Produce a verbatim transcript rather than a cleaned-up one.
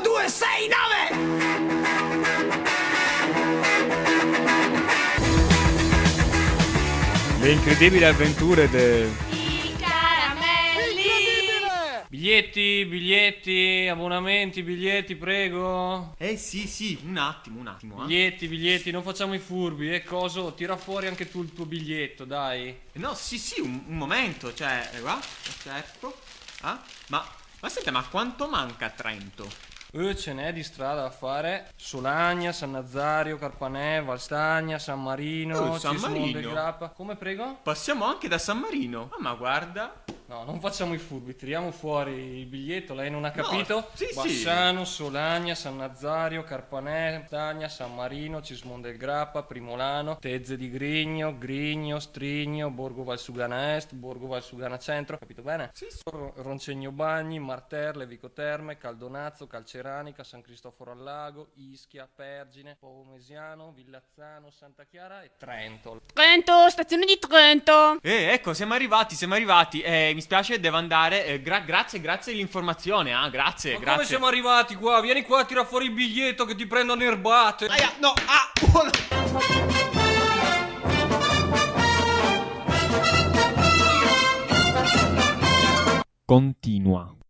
due sei nove. Le incredibili avventure del... I caramelli. Biglietti, biglietti, abbonamenti, biglietti, prego. Eh sì, sì, un attimo, un attimo. Eh. Biglietti, biglietti, non facciamo i furbi, eh, coso? Tira fuori anche tu il tuo biglietto, dai. No, sì, sì, un, un momento, cioè, eh, qua, cerco. Ah, ma, ma senta, ma quanto manca a Trento? Eh, ce n'è di strada da fare. Solagna, San Nazario, Carpanè, Valstagna, San Marino, Eh, San Cismondo e Marino. Grappa. Come, prego? Passiamo anche da San Marino. Ah, ma guarda. No, non facciamo i furbi, tiriamo fuori il biglietto, lei non ha capito? No, sì, sì. Bassano, Solagna, San Nazario, Carpanè, Valstagna, San Marino, Cismondo del Grappa, Primolano, Tezze di Grigno, Grigno, Strigno, Borgo Valsugana Est, Borgo Valsugana Centro, capito bene? Sì, sì. Ro- Roncegno Bagni, Marterle, Vico Terme, Caldonazzo, Calceranica, San Cristoforo al Lago, Ischia, Pergine, Povomesiano, Villazzano, Santa Chiara e Trento. Trento, stazione di Trento. Eh, ecco, siamo arrivati, siamo arrivati. Eh, mi spiace, devo andare. Eh, gra- grazie, grazie dell'informazione. Ah, grazie, Ma grazie. come siamo arrivati qua? Vieni qua, tira fuori il biglietto che ti prendono erbate. Aia, no, ah, oh, no. Continua.